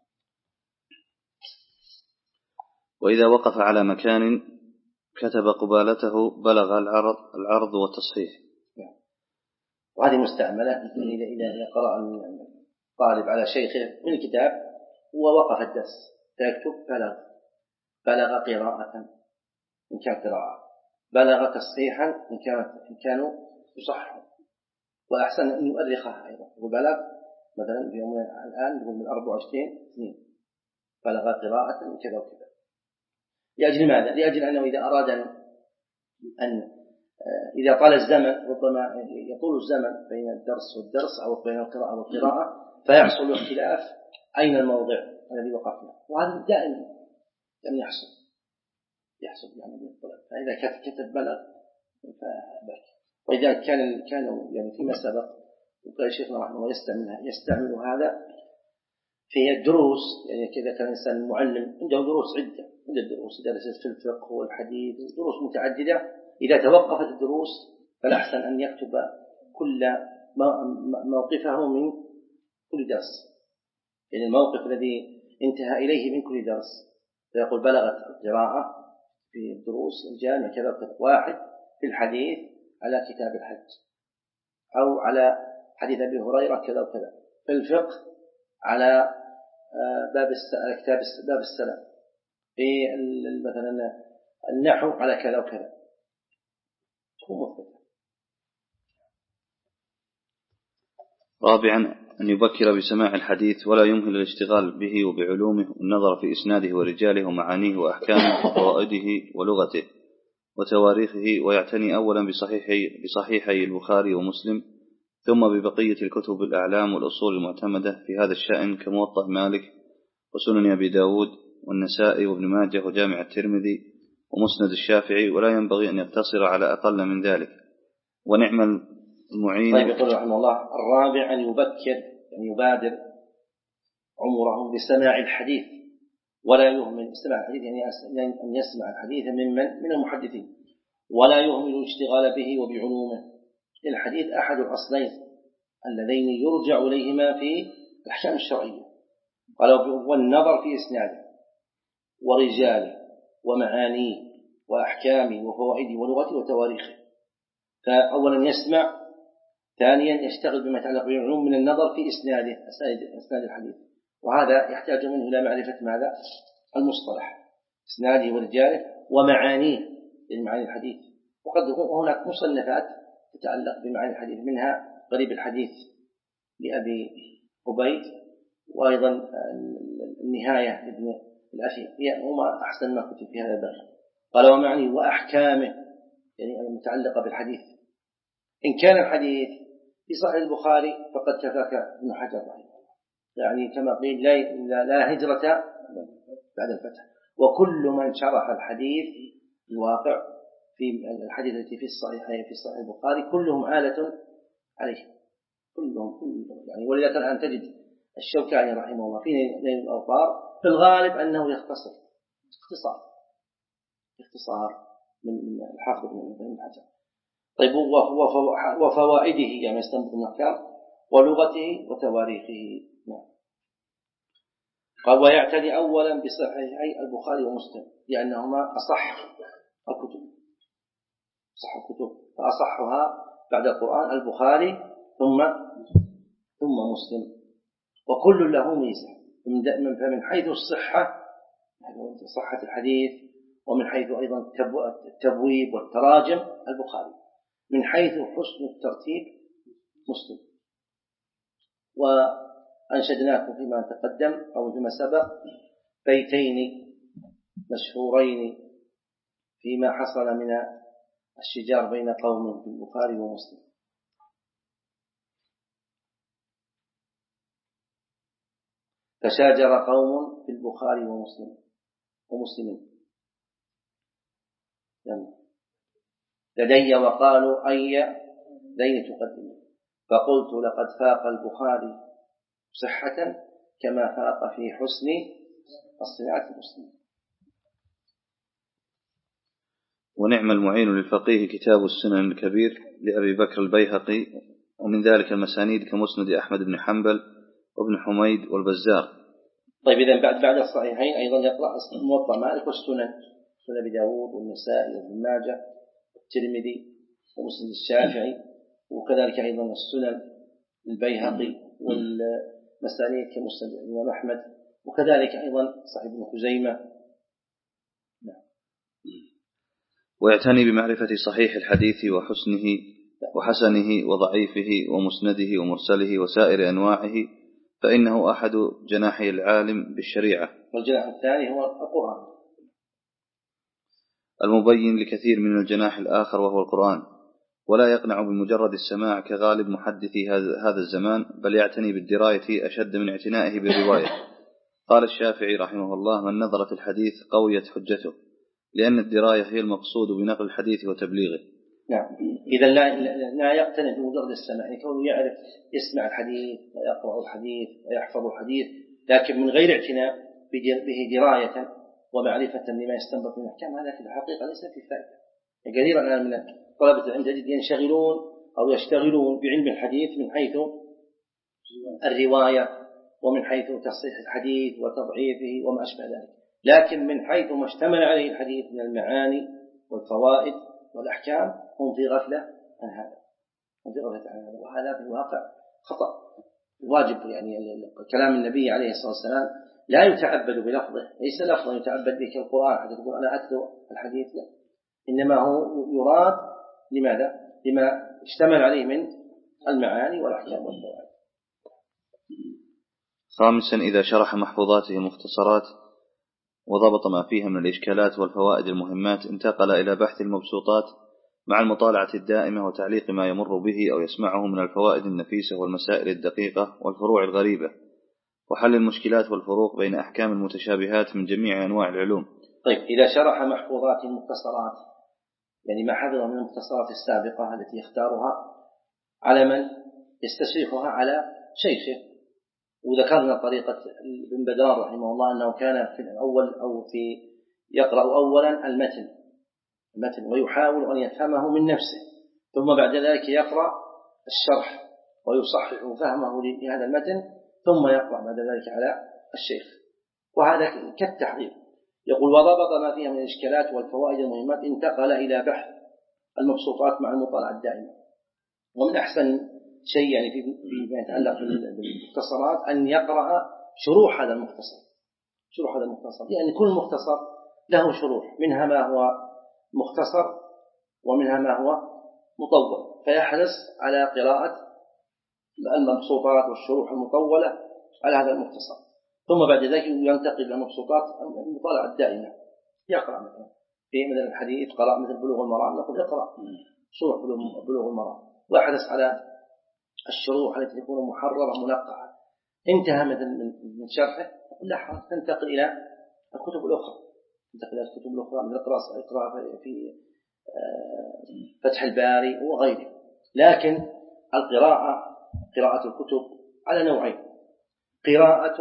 Speaker 1: وإذا وقف على مكان كتب قبالته بلغ العرض العرض والتصحيح.
Speaker 2: وهذه مستعملة إذا إذا قرأ الطالب على شيخه من الكتاب ووقف الدرس فيكتب بلغ بلغ قراءة إن كان قراءة، بلغ تصحيحا إن كانت إن كانوا يصححون، وأحسن أن يؤرخها أيضا. وبلغ مثلا في يوم الآن نقول من أربع وعشرين سنين بلغ قراءة من كذا وكذا. لأجل ماذا؟ لأجل أنه إذا أراد أن إذا طال الزمن ربما يطول الزمن بين الدرس والدرس أو بين القراءة والقراءة فيحصل اختلاف أين الموضع الذي وقفنا، وهذا دائما يعني يحصل يحصل يعني بالطلب. فإذا كتب بلغ فبك. وإذا كان كانوا يعني فيما سبق وقال شيخنا رحمه الله يستعمل يستعمل هذا في الدروس، يعني كذا كان الإنسان معلم عنده دروس عدة، عنده دروس درست في الفقه والحديث ودروس متعددة، إذا توقفت الدروس فالأحسن أن يكتب كل موقفه من كل درس، يعني الموقف الذي انتهى إليه من كل درس، فيقول بلغت القراءة في الدروس الجامعة كذا واحد في الحديث على كتاب الحج أو على حديث أبي هريرة كذا وكذا، في الفقه على باب كتاب باب السلام، في مثلا النحو على كذا وكذا.
Speaker 1: رابعا أن يبكر بسماع الحديث ولا يمهل الاشتغال به وبعلومه والنظر في إسناده ورجاله ومعانيه وأحكامه وفوائده ولغته وتواريخه، ويعتني أولا بصحيحي, بصحيحي البخاري ومسلم، ثم ببقية الكتب الأعلام والأصول المعتمدة في هذا الشأن كموطأ مالك وسنن أبي داود والنسائي وابن ماجه وجامع الترمذي ومسند الشافعي، ولا ينبغي أن يقتصر على أقل من ذلك. ونعم المعين.
Speaker 2: طيب يقول رحمه الله الرابع أن يبكر أن يبادر عمره بسماع الحديث ولا يهمل سماع الحديث، يعني أن يسمع الحديث ممن من المحدثين ولا يهمل الاشتغال به وبعلومه. الحديث أحد الأصلين اللذين يرجع إليهما في الأحكام الشرعية، قال والنظر في إسناده ورجاله ومعانيه وأحكامه وفوائده ولغته وتواريخه. فأولا يسمع، ثانيا يشتغل بما يتعلق بالعلوم من النظر في إسناده إسناد الحديث، وهذا يحتاج منه إلى معرفة ماذا؟ المصطلح إسناده ورجاله ومعانيه لمعاني الحديث. وقد هناك مصنفات تتعلق بمعاني الحديث، منها غريب الحديث لأبي عبيد، وأيضا النهاية لابن الأثير، هي هما أحسن ما كتب في هذا الباب. قال ومعانيه وأحكامه يعني المتعلقة بالحديث. إن كان الحديث في صحيح البخاري فقد كفاك ابن حجر رحمه الله، يعني كما قيل لا, لا هجرة بعد الفتح. وكل من شرح الحديث الواقع في الحديث التي في الصحيح في صحيح البخاري كلهم آلة عليه، كلهم, كلهم يعني. ولذلك الآن تجد الشوكاني رحمه الله في نيل الأوطار في الغالب أنه يختصر اختصار اختصار من الحافظ ابن حجر. طيب وفوائده يعني يستنبط من الأحكام ولغته وتواريخه. نعم. قال ويعتني أولا بصحيحي البخاري ومسلم لأنهما أصح الكتب صح الكتب، فأصحها بعد القرآن البخاري ثم ثم مسلم، وكل له ميزة فمن حيث الصحة صحة الحديث، ومن حيث أيضا التبويب والتراجم البخاري، من حيث حسن الترتيب مسلم. وأنشدناكم فيما تقدم أو فيما سبق بيتين مشهورين فيما حصل من الشجار بين قوم في البخاري ومسلم. تشاجر قوم في البخاري ومسلم ومسلمين لدي وقالوا أي دين تقدم، فقلت لقد فاق البخاري صحة كما فاق في حسن الصناعة المسلم.
Speaker 1: ونعم المعين للفقيه كتاب السنن الكبير لأبي بكر البيهقي، ومن ذلك المسانيد كمسند أحمد بن حنبل وابن حميد والبزار.
Speaker 2: طيب إذا بعد بعد الصحيحين أيضا يقرأ موطأ مالك والسنن، سنن أبي داود والنسائي وابن ماجه والترمذي ومسند الشافعي، وكذلك أيضا السنن البيهقي والمسانيد كمسند الإمام أحمد، وكذلك أيضا صحيح ابن خزيمة.
Speaker 1: ويعتني بمعرفة صحيح الحديث وحسنه وحسنه وضعيفه ومسنده ومرسله وسائر أنواعه، فإنه أحد جناحي العالم بالشريعة.
Speaker 2: والجناح الثاني هو القرآن
Speaker 1: المبين لكثير من الجناح الآخر وهو القرآن، ولا يقنع بمجرد السماع كغالب محدثي هذا الزمان، بل يعتني بالدراية أشد من اعتنائه بالرواية. قال الشافعي رحمه الله: من نظر في الحديث قويت حجته، لأن الدراية هي المقصود بنقل الحديث وتبليغه.
Speaker 2: نعم. إذا لا, لا يقتنع بمجرد السماع، كونه يعرف يسمع الحديث ويقرأ الحديث ويحفظ الحديث، لكن من غير اعتناء به دراية ومعرفة لما يستنبط من الأحكام، هذا في الحقيقة ليس في فائدة. كثيرا الآن من طلبة العلم تجد ينشغلون أو يشتغلون بعلم الحديث من حيث الرواية ومن حيث تصحيح الحديث وتضعيفه وما أشبه ذلك، لكن من حيث ما اشتمل عليه الحديث من المعاني والفوائد والأحكام هم في غفلة عن هذا، هم في غفلة عن هذا، وهذا في الواقع خطأ. الواجب يعني كلام النبي عليه الصلاة والسلام لا يتعبد بلفظه، ليس لفظا يتعبد به كالقرآن حتى تقول أنا أتلو الحديث، لا، إنما هو يراد لماذا؟ لما اشتمل عليه من المعاني والأحكام والفوائد.
Speaker 1: خامسا، إذا شرح محفوظاته المختصرات وضبط ما فيها من الإشكالات والفوائد المهمات، انتقل إلى بحث المبسوطات مع المطالعة الدائمة وتعليق ما يمر به أو يسمعه من الفوائد النفيسة والمسائل الدقيقة والفروع الغريبة، وحل المشكلات والفروق بين أحكام المتشابهات من جميع أنواع العلوم.
Speaker 2: طيب، إذا شرح محفوظات المختصرات، يعني ما حفظ من المختصرات السابقة التي يختارها على من يستشرحها على شيخه، وذكرنا طريقة ابن بدار رحمه الله أنه كان في الأول أو في يقرأ أولا المتن المتن ويحاول أن يفهمه من نفسه، ثم بعد ذلك يقرأ الشرح ويصحح فهمه لهذا المتن، ثم يقرأ بعد ذلك على الشيخ، وهذا كالتحضير. يقول: وضبط ما فيها من الإشكالات والفوائد المهمات، انتقل إلى بحث المبسوطات مع المطالعة الدائمة. ومن أحسن شيء يعني فيما يتعلق بالمختصرات أن يقرأ شروح هذا المختصر شروح هذا المختصر لأن يعني كل مختصر له شروح، منها ما هو مختصر ومنها ما هو مطول، فيحرص على قراءة المبسوطات والشروح المطولة على هذا المختصر، ثم بعد ذلك ينتقل إلى مبسوطات المطالعة الدائمة. يقرأ مثلا في مثل الحديث قرأ مثل بلوغ المرام، نقول اقرأ شروح بلوغ المرام، واحرص على الشروح التي تكون محررة منقعة. انتهى مثل من شرحه، لا تنتقل إلى الكتب الأخرى تنتقل إلى الكتب الأخرى من القراءة في فتح الباري وغيره. لكن القراءة قراءة الكتب على نوعين: قراءة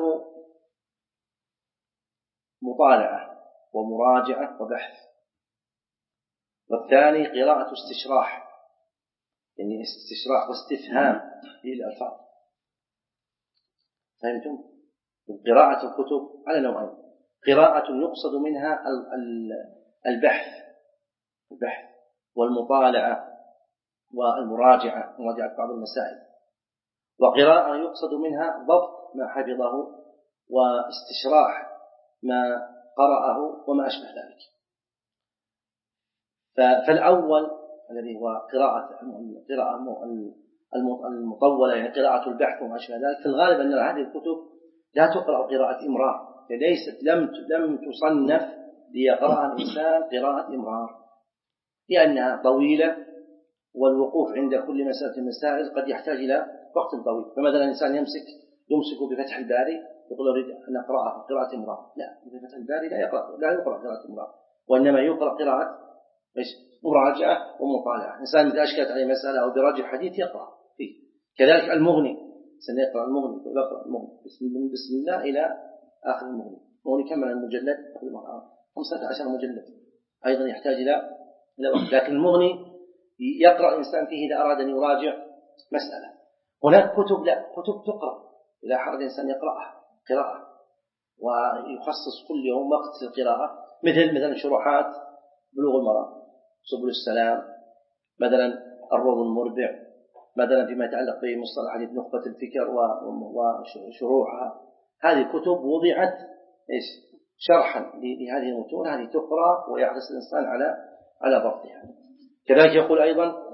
Speaker 2: مطالعة ومراجعة وبحث، والثاني قراءة استشراح، يعني استشراح واستفهام للألفاظ. فهمتم؟ قراءة الكتب على نوعين: قراءة يقصد منها البحث البحث والمطالعة والمراجعة، مراجعة بعض المسائل، وقراءة يقصد منها ضبط ما حفظه واستشراح ما قرأه وما أشبه ذلك. فالأول الذي هو قراءة القراءة المطولة، يعني قراءة البحث وما أشبه ذلك، في الغالب أن هذه الكتب لا تقرأ قراءة إمرار، ليست لم لم تصنف ليقرأها الإنسان قراءة إمرار، لأنها طويلة، والوقوف عند كل مسألة المسائل قد يحتاج إلى وقت طويل. فمثلا الإنسان يمسك يمسك بفتح الباري يقول أريد أن أقرأها قراءة إمرار، لا، بفتح الباري لا يقرأ لا يقرأ قراءة إمرار، وإنما يقرأ قراءة مراجعة ومطالعة. إنسان إذا أشكلت عليه مسألة أو براجع حديث يقرأ فيه. كذلك المغني، سنقرأ المغني يقرأ المغني بسم الله إلى آخر المغني. المغني كم من المجلد؟ خمسة عشر مجلد، أيضا يحتاج إلى لكن المغني يقرأ الإنسان فيه إذا أراد أن يراجع مسألة. هناك كتب لا كتب تقرأ إذا أراد الإنسان يقرأها قراءة ويخصص كل يوم وقت للقراءة، مثل مثلا شروحات بلوغ المرام، سبل السلام، مثلا الروض المربع، مثلا فيما يتعلق بمصطلح حديث نخبة الفكر وشروحها. هذه كتب وضعت إيش شرحا لهذه المتون، هذه تقرأ ويحرص الإنسان على على ضبطها. كذلك يقول أيضا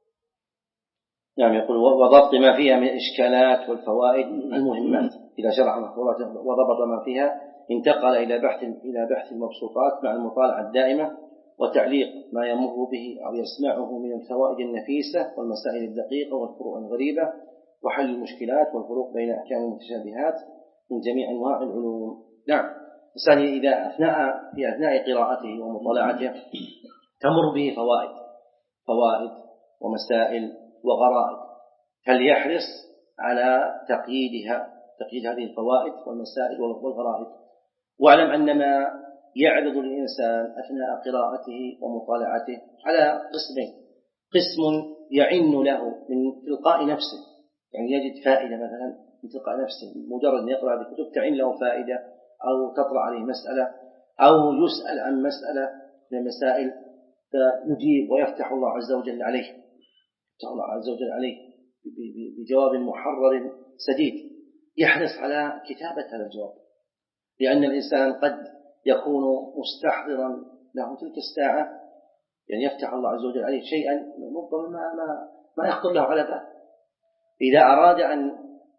Speaker 2: نعم يقول وضبط ما فيها من الإشكالات والفوائد المهمات. إذا شرح مفروضات وضبط ما فيها انتقل إلى بحث إلى بحث المبسوطات مع المطالعة الدائمة وتعليق ما يمر به أو يسمعه من الفوائد النفيسة والمسائل الدقيقة والفروع الغريبة وحل المشكلات والفروق بين أحكام المتشابهات من جميع أنواع العلوم. نعم الإنسان إذا أثناء في أثناء قراءته ومطالعته تمر به فوائد فوائد ومسائل وغرائب، فليحرص على تقييدها تقييد هذه الفوائد والمسائل والغرائب. واعلم أن ما يعرض للإنسان أثناء قراءته ومطالعته على قسمين: قسم يعن له من تلقاء نفسه، يعني يجد فائدة مثلا من تلقاء نفسه، مجرد أن يقرأ بكتب تعن له فائدة أو تطرأ عليه مسألة أو يسأل عن مسألة من المسائل فيجيب ويفتح الله عز وجل عليه يفتح الله عز وجل عليه بجواب محرر سديد. يحرص على كتابة هذا الجواب، لأن الإنسان قد يكون مستحضرا له تلك الساعة، يعني يفتح الله عز وجل عليه شيئا ربما ما, ما, ما يخطر له على بال. إذا أراد أن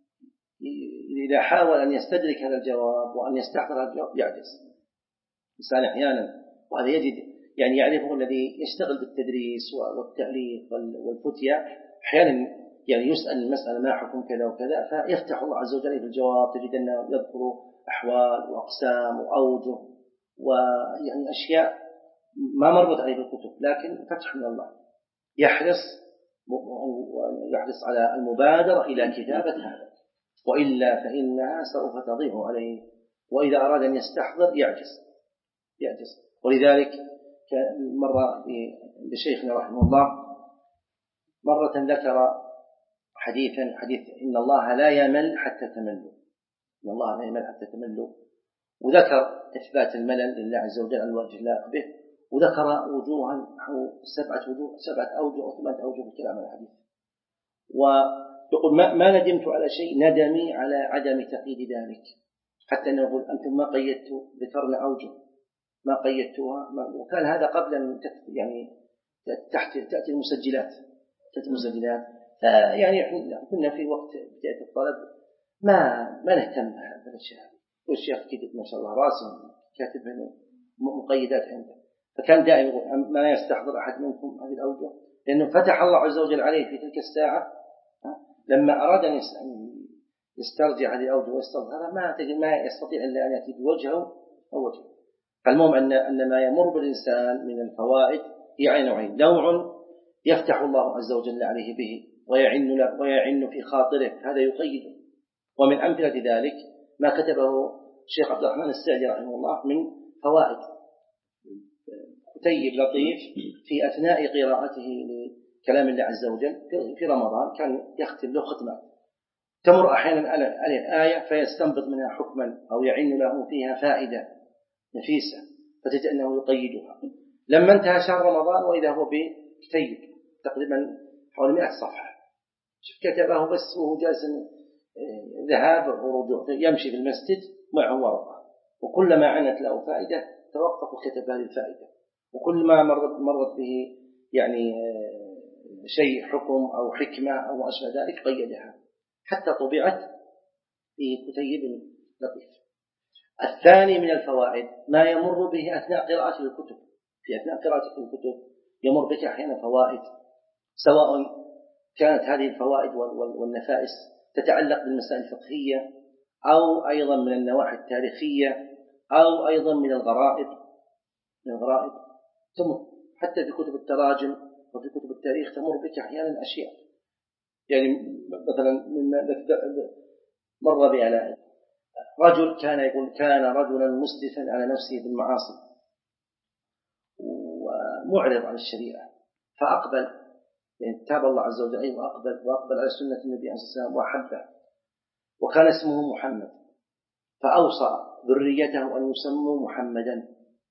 Speaker 2: إذا حاول أن يستدرك هذا الجواب وأن يستحضر هذا الجواب يعجز الإنسان أحيانا. وهذا يجد يعني يعرفه الذي يشتغل بالتدريس والتأليف والفتية، أحيانا يعني يسأل المسألة ما حكم كذا وكذا فيفتح الله عز وجل في الجواب، تجد أنه يذكر أحوال وأقسام وأوجه ويعني أشياء ما مرت عليه بالكتب، لكن فتح من الله. يحرص يحرص على المبادرة إلى كتابة هذا، وإلا فإنها سوف تضيع عليه، وإذا أراد أن يستحضر يعجز يعجز ولذلك مرة لشيخنا رحمه الله مرة ذكر حديثا حديث إن الله لا يمل حتى تملوا إن الله لا يمل حتى تملوا وذكر إثبات الملل لله عز وجل عن وجه الله به، وذكر وجوها أو سبعة وجوه سبعة أوجه أو ثمانية أوجه في كلام الحديث. ويقول ما, ما ندمت على شيء ندمي على عدم تقييد ذلك، حتى أنه يقول أنتم ما قيدتوا ذكرنا أوجه ما قيدتوها، وكان هذا قبل أن يعني تحت تأتي المسجلات تأتي المسجلات يعني كنا في وقت بداية الطلب ما ما نهتم بهذا الشيء، والشيخ كتب ما شاء الله راسم كاتب هنا مقيدات عنده، فكان دائما يقول ما يستحضر أحد منكم هذه الأوجه، لأنه فتح الله عز وجل عليه في تلك الساعة لما أراد أن يسترجع هذه الأوجه ويستظهرها ما ما يستطيع إلا أن يأتي بوجهه أو وجهه. فالمهم أن أن ما يمر بالإنسان من الفوائد هي على نوعين: نوع يفتح الله عز وجل عليه به ويعن له ويعن في خاطره، هذا يقيده. ومن أمثلة ذلك ما كتبه الشيخ عبد الرحمن السعدي رحمه الله من فوائد كتيب لطيف في أثناء قراءته لكلام الله عز وجل في رمضان، كان يختم له ختمات تمر أحيانا عليه آية فيستنبط منها حكما أو يعن له فيها فائدة نفيسة فتجد أنه يقيدها. لما انتهى شهر رمضان وإذا هو بكتيب تقريبا حوالي مئة صفحة كتبه بس وهو جالس ذهاب ورجوع يمشي في المسجد معه ورقة، وكلما عنت له فائدة توقف وكتب هذه الفائدة، وكل ما مرت, مرت به يعني شيء حكم أو حكمة أو أشبه ذلك قيدها حتى طبعت في كتيب لطيف. الثاني من الفوائد ما يمر به أثناء قراءة الكتب. في أثناء قراءة الكتب يمر بك أحيانا فوائد، سواء كانت هذه الفوائد والنفائس تتعلق بالمسائل الفقهية أو أيضا من النواحي التاريخية أو أيضا من الغرائب من الغرائب تمر حتى في كتب التراجم وفي كتب التاريخ تمر بك أحيانا أشياء. يعني مثلا مر بي على رجل كان يقول كان رجلا مسرفا على نفسه بالمعاصي، معرض عن الشريعة فأقبل، يعني تاب الله عز وجل وأقبل وأقبل على سنة النبي عليه الصلاة والسلام وأحبه، وكان اسمه محمد، فأوصى ذريته أن يسموا محمدا،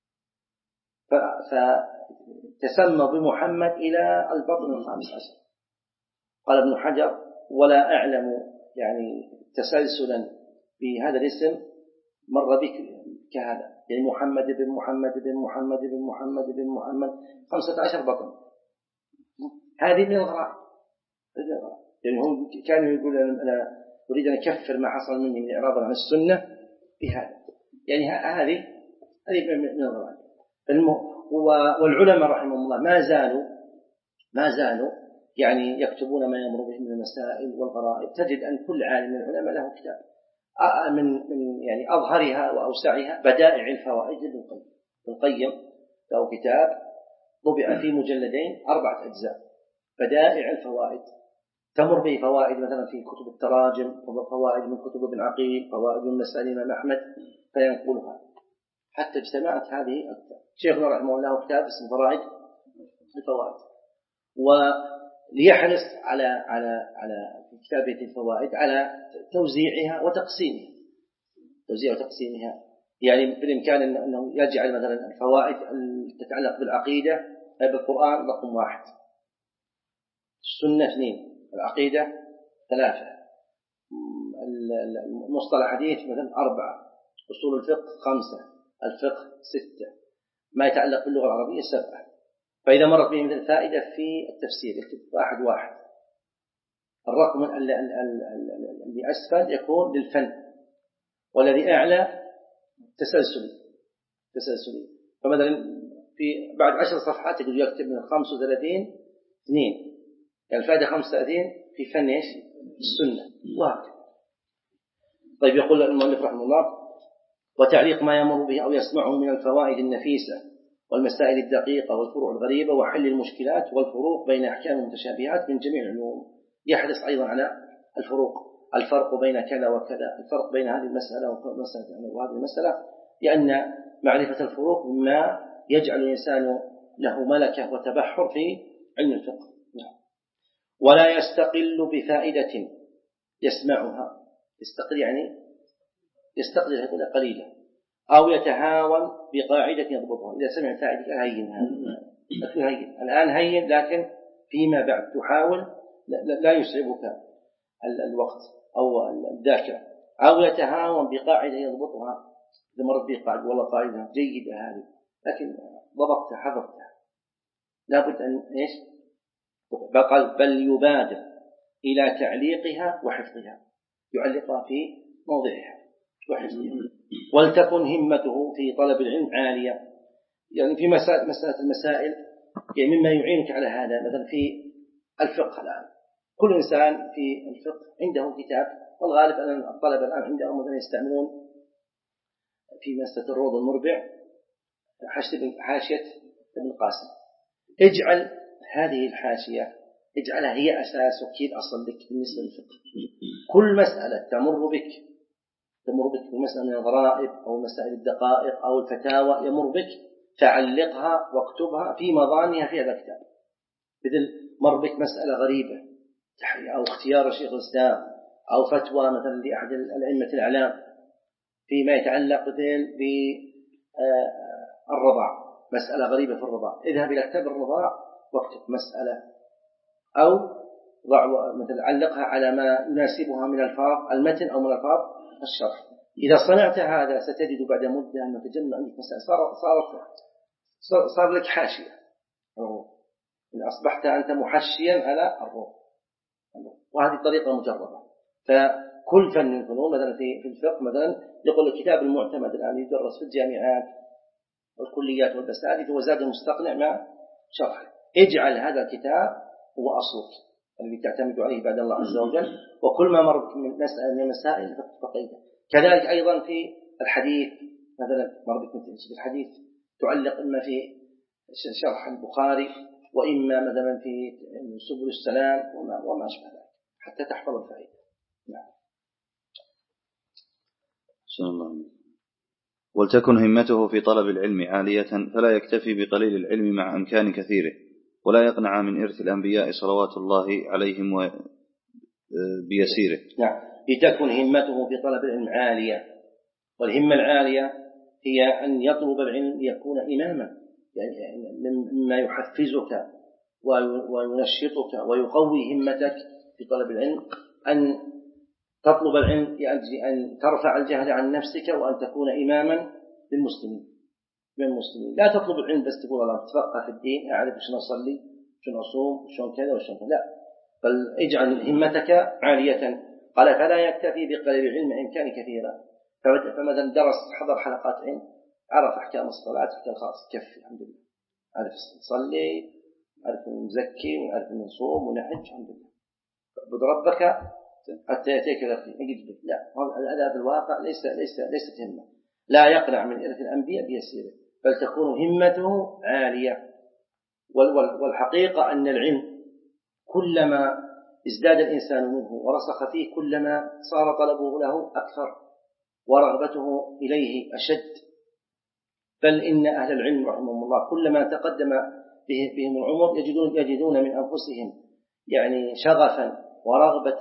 Speaker 2: فتسمى بمحمد إلى البطن الخامس عشر. قال ابن حجر: ولا أعلم يعني تسلسلا بهذا الاسم مر بك كهذا، يعني محمد بن محمد بن محمد بن محمد بن محمد خمسة عشر بطن. هذه من الغرائب، يعني هم كانوا يقول أنا أريد أن أكفر ما حصل مني من إعراض عن السنة بهذا، يعني هذه هذه من الغرائب. والعلماء رحمهم الله ما زالوا ما زالوا يعني يكتبون ما يمر به من المسائل والغرائب. تجد أن كل عالم من العلماء له كتاب من من يعني أظهرها وأوسعها بدائع الفوائد لابن القيم. ابن القيم له كتاب طبع في مجلدين أربعة أجزاء، بدائع الفوائد، تمر به فوائد مثلا في كتب التراجم، فوائد من كتب ابن عقيل، فوائد من مسائل الإمام أحمد، فينقلها حتى اجتمعت هذه أكثر. شيخنا رحمه الله كتاب اسمه فرائد الفوائد، وليحرص على على على كتابة الفوائد على توزيعها وتقسيمها، توزيع وتقسيمها. يعني بالإمكان أنه يجعل مثلا الفوائد تتعلق بالعقيدة بالقرآن رقم واحد، السنة اثنين، العقيدة ثلاثة، المصطلح حديث مثلا أربعة، أصول الفقه خمسة، الفقه ستة، ما يتعلق باللغة العربية سبعة. فإذا مرت به مثل فائدة في التفسير يكتب واحد واحد. الرقم الذي أسفل يكون للفن، والذي أعلى تسلسلي تسلسلي. فمثلا في بعد عشر صفحات يقول يكتب من خمس وثلاثين اثنين، يعني الفائدة خمس وثلاثين في فن إيش؟ السنة وهكذا. طيب يقول المؤلف رحمه الله: وتعليق ما يمر به أو يسمعه من الفوائد النفيسة والمسائل الدقيقة والفروع الغريبة وحل المشكلات والفروق بين أحكام المتشابهات من جميع العلوم. يحرص أيضا على الفروق، الفرق بين كذا وكذا، الفرق بين هذه المسألة وهذه المسألة، لأن معرفة الفروق مما يجعل الإنسان له ملكة وتبحر في علم الفقه. ولا يستقل بفائدة يسمعها، يستقل يعني يستقل يقول قليلا، أو يتهاون بقاعدة يضبطها. إذا سمع فائدة هين هذا هين الآن هين، لكن فيما بعد تحاول لا يسعبك الوقت أو الذاكرة. أو يتهاون بقاعدة يضبطها، إذا مرت به قاعدة والله قاعدة جيدة هذه، لكن ضبطتها حفظتها، لابد أن إيش بل يبادر إلى تعليقها وحفظها، يعلقها في موضعها وحفظها. ولتكن همته في طلب العلم عالية، يعني في مسألة, مسألة المسائل، يعني مما يعينك على هذا مثلا في الفقه. الآن كل إنسان في الفقه عنده كتاب، والغالب أن الطلبة الآن عندهم مثلا يستعملون في مسألة الروض المربع حاشية ابن القاسم. اجعل هذه الحاشية اجعلها هي أساس وكيل أصل لك بالنسبة للفقه. كل مسألة تمر بك تمر بك في مسألة من الغرائب أو مسائل الدقائق أو الفتاوى يمر بك، تعلقها واكتبها في مضانها في هذا الكتاب. مثل مر بك مسألة غريبة أو اختيار شيخ الإسلام أو فتوى مثلا لأحد الأئمة الأعلام فيما يتعلق مثل بالرضاع، مسألة غريبة في الرضاع، اذهب إلى كتاب الرضاع واكتب مسألة، أو ضع مثلا علقها على ما يناسبها من الفاظ المتن أو من الفاظ الشرح. إذا صنعت هذا ستجد بعد مدة أن تجمع عندك مسائل صار صار صار لك حاشية، إن أصبحت أنت محشيا على الروح، وهذه طريقة مجربة. فكل فن من الفنون مثلا في في الفقه مثلا يقول الكتاب المعتمد الآن يدرس في الجامعات والكليات والبساتين هو زاد المستقنع مع شرح. اجعل هذا الكتاب هو أصلك الذي تعتمد عليه بعد الله عز وجل، وكل ما مر من مسألة من المسائل فقيدة. كذلك أيضا في الحديث مثلا مر بك في الحديث تعلق إما في شرح البخاري وإما مثلا في سبل السلام وما وما أشبه ذلك حتى تحفظ الفائدة. نعم.
Speaker 1: شاء الله. ولتكن همته في طلب العلم عالية، فلا يكتفي بقليل العلم مع إمكان كثيره، ولا يقنع من إرث الأنبياء صلوات الله عليهم بيسيره.
Speaker 2: نعم، لتكن همته في طلب العلم عالية، والهمة العالية هي أن يطلب العلم ليكون إماما، يعني مما يحفزك وينشطك ويقوي همتك في طلب العلم، أن تطلب العلم لأجل أن ترفع الجهل عن نفسك وأن تكون إماما للمسلمين من المسلمين. لا تطلب العلم بس تقول الله تفقه في الدين، أعرف شنو أصلي شنو أصوم شنو كذا وشنو كذا، لا، بل اجعل همتك عالية. قال فلا يكتفي بقليل العلم إن كان كثيرا، فمثلا درس حضر حلقات علم، عرف أحكام الصلاة أحكام خاص، كفي الحمد لله، عرف نصلي، عرف نزكي، ونعرف نصوم ونحج، الحمد لله. اعبد ربك حتى يأتيك اليقين. لا، هذا بالواقع ليس ليس ليست همة. لا يقنع من إرث الأنبياء بيسيره، بل تكون همته عالية. والحقيقة أن العلم كلما ازداد الإنسان منه ورسخ فيه كلما صار طلبه له أكثر ورغبته إليه أشد. بل إن أهل العلم رحمهم الله كلما تقدم بهم العمر يجدون, يجدون من أنفسهم يعني شغفا ورغبة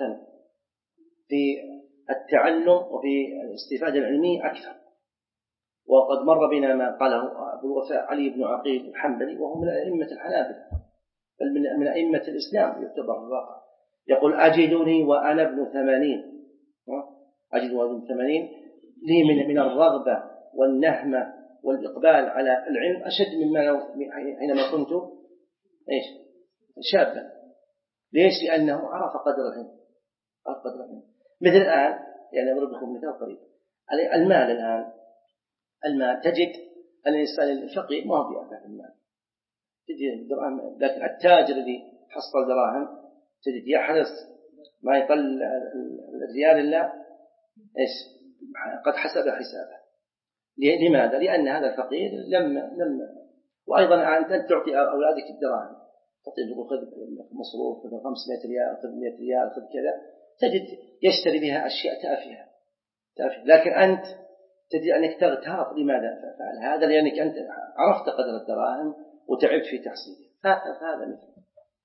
Speaker 2: في التعلم وفي الاستفادة العلمية أكثر. وقد مر بنا ما قاله أبو الوفاء علي بن عقيل الحنبلي، وهو من أئمة الحنابلة بل من أئمة الإسلام يعتبر الواقع، يقول أجدني وأنا ابن ثمانين، أجد وأنا ابن ثمانين لي من من الرغبة والنهمة والإقبال على العلم أشد مما لو حينما كنت إيش شابا. ليش؟ لأنه عرف قدر العلم، عرف قدر العلم. مثل الآن يعني أضرب لكم مثال قريب، المال الآن، المال تجد الإنسان الفقير ما هو بيأكل المال، تجد دراهم، لكن التاجر اللي حصل دراهم تجد يحرص ما يقل الريال إلا إيش قد حسب حسابه. لماذا؟ لأن هذا الفقير لم لم وأيضا أنت تعطي أولادك الدراهم، تعطي له خذ مصروف خذ خمسمائة ريال خذ مائة ريال خذ كذا، تجد يشتري بها أشياء تافهة تافهة، لكن أنت تجد أنك تغتاظ. لماذا فعل هذا؟ لأنك أنت عرفت قدر الدراهم وتعبت في تحصيله. هذا مثل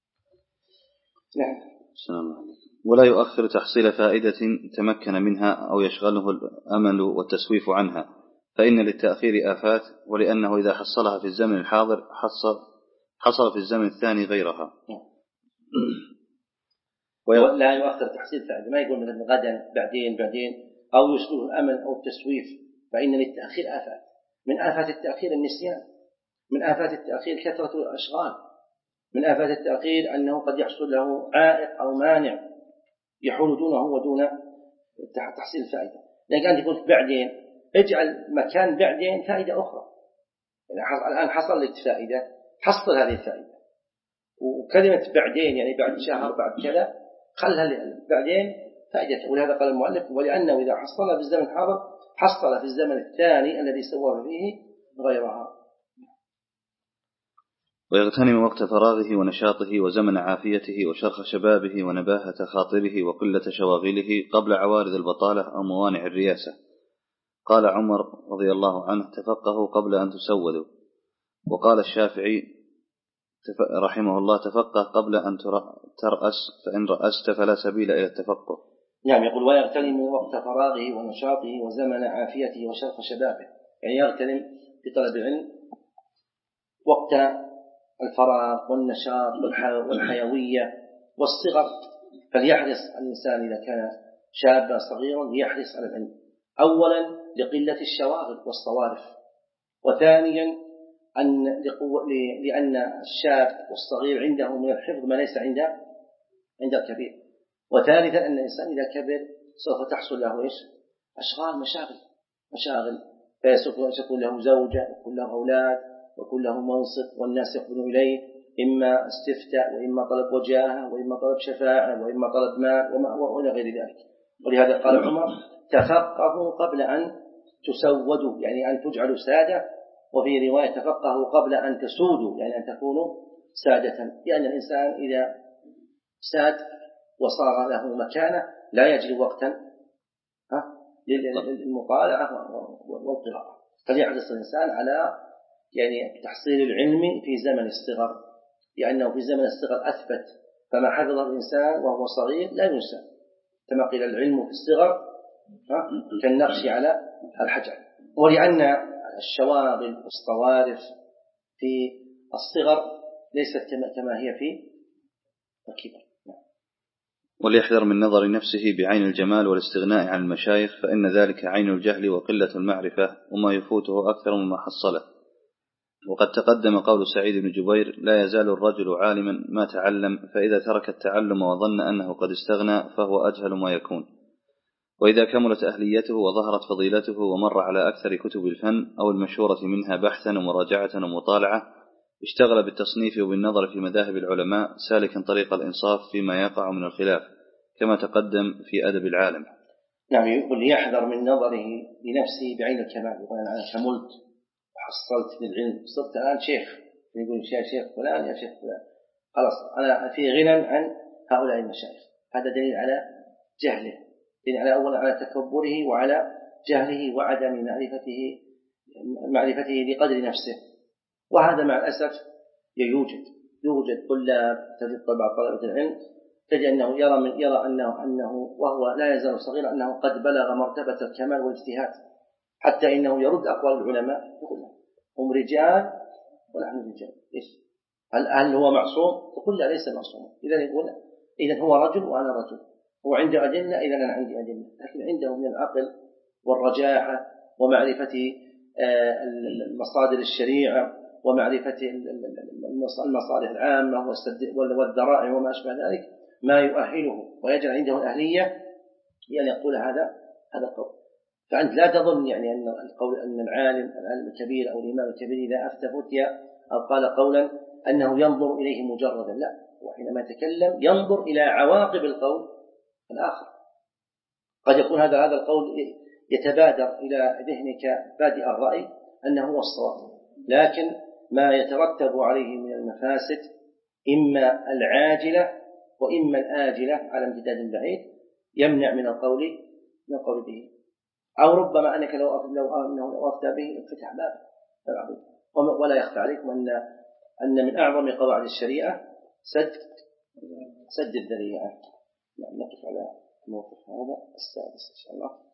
Speaker 1: نعم. ولا يؤخر تحصيل فائدة تمكن منها أو يشغله الأمل والتسويف عنها، فإن للتأخير آفات، ولأنه إذا حصلها في الزمن الحاضر حصل حصل في الزمن الثاني غيرها.
Speaker 2: ولا يؤخر تحصيل فائدة، ما يقول مثلا غدا بعدين بعدين أو يشغله الأمل أو التسويف، فإن للتأخير آفات. من آفات التأخير النسيان، من آفات التأخير كثرة الأشغال، من آفات التأخير أنه قد يحصل له عائق أو مانع يحول دونه ودون تحصيل الفائدة. لكن أنت قلت بعدين، اجعل مكان بعدين فائدة أخرى. يعني الآن حصل لك فائدة، حصل هذه الفائدة، وكلمة بعدين يعني بعد شهر بعد كذا، خلها بعدين فائدة. ولهذا قال المؤلف ولأنه إذا حصل في الزمن الحاضر حصل في الزمن الثاني الذي سواه فيه غيرها.
Speaker 1: ويغتنم وقت فراغه ونشاطه وزمن عافيته وشرخ شبابه ونباهة خاطره وقلة شواغله قبل عوارض البطالة أو موانع الرياسة. قال عمر رضي الله عنه تفقهوا قبل أن تسودوا. وقال الشافعي رحمه الله تفقه قبل أن ترأس، فإن رأست فلا سبيل إلى التفقه.
Speaker 2: نعم، يقول ويغتنم وقت فراغه ونشاطه وزمن عافيته وشرخ شبابه، يعني يغتنم في طلب العلم وقت الفراغ والنشاط والحيوية والصغر. فليحرص الإنسان إذا كان شابا صغيرا ليحرص على العلم، أولا لقلة الشواغل والصوارف، وثانيا أن لأن الشاب والصغير عنده من الحفظ ما ليس عند عند الكبير، وثالثا أن الإنسان إذا كبر سوف تحصل له إيش أشغال مشاغل مشاغل فيكون له زوجة ويكون له أولاد ويكون له منصب والناس يقبلون إليه، إما استفتاء وإما طلب وجاهة وإما طلب شفاعة وإما طلب مال وإلى غير ذلك. ولهذا قال عمر تفقهوا قبل أن تسودوا، يعني أن تجعلوا سادة، وفي رواية تفقهوا قبل أن تسودوا، يعني أن تكونوا سادة، لأن الإنسان إذا ساد وصار له مكانة لا يجري وقتا للمطالعة والقراءة. فليحرص الإنسان على يعني تحصيل العلم في زمن الصغر، لأنه في زمن الصغر أثبت، فما حفظ الإنسان وهو صغير لا ينسى، كما قيل العلم في الصغر كالنقش على الحجر. ولأن الشواغل والصوارف في الصغر ليست كما هي في الكبر.
Speaker 1: وليحذر من نظر نفسه بعين الجمال والاستغناء عن المشايخ، فإن ذلك عين الجهل وقلة المعرفة، وما يفوته أكثر مما حصله. وقد تقدم قول سعيد بن جبير: لا يزال الرجل عالما ما تعلم، فإذا ترك التعلم وظن أنه قد استغنى فهو أجهل ما يكون. وإذا كملت أهليته وظهرت فضيلته ومر على أكثر كتب الفن أو المشهورة منها بحثا ومراجعة ومطالعة، اشتغل بالتصنيف وبالنظر في مذاهب العلماء، سالكا طريق الإنصاف فيما يقع من الخلاف، كما تقدم في أدب العالم.
Speaker 2: نعم، يقول يحذر من نظره لنفسه بعين الكمال، يقول أنا كملت وحصلت للعلم، صرت الآن شيخ، يقول يا شيخ فلان يا شيخ فلان، خلاص أنا في غنى عن هؤلاء المشايخ. هذا دليل على جهله، دليل على أولا على تكبره وعلى جهله وعدم معرفته معرفته لقدر نفسه. وهذا مع الأسف يوجد يوجد طلاب، تجد طبعا طلبة العلم تجد أنه يرى من يرى أنه أنه وهو لا يزال صغيرا أنه قد بلغ مرتبة الكمال والاجتهاد، حتى إنه يرد أقوال العلماء يقول هم رجال ونحن رجال. إيش؟ هل هل هو معصوم؟ تقول لا ليس معصوم. إذا يقول إذا هو رجل وأنا رجل، هو عنده أدلة إذا أنا عندي أدلة، لكن عنده من العقل والرجاحة ومعرفة المصادر الشريعة ومعرفة المصالح العامة والذرائع وما أشبه ذلك ما يؤهله ويجعل عنده الأهلية يعني يقول هذا هذا القول. فأنت لا تظن يعني أن القول أن العالم العالم الكبير أو الإمام الكبير إذا أفتى فتيا أو قال قولا أنه ينظر إليه مجردا، لا، وحينما يتكلم ينظر إلى عواقب القول الآخر. قد يكون هذا هذا القول يتبادر إلى ذهنك بادئ الرأي أنه هو الصواب، لكن ما يترتب عليه من المفاسد إما العاجلة وإما الآجلة على امتداد بعيد يمنع من القول من القول به، أو ربما أنك لو لو أنه لو أفتى به فتح باب. ولا يخفى عليكم أن أن من أعظم قواعد الشريعة سد سد الذريعة. نقف على موقف هذا السادس إن شاء الله.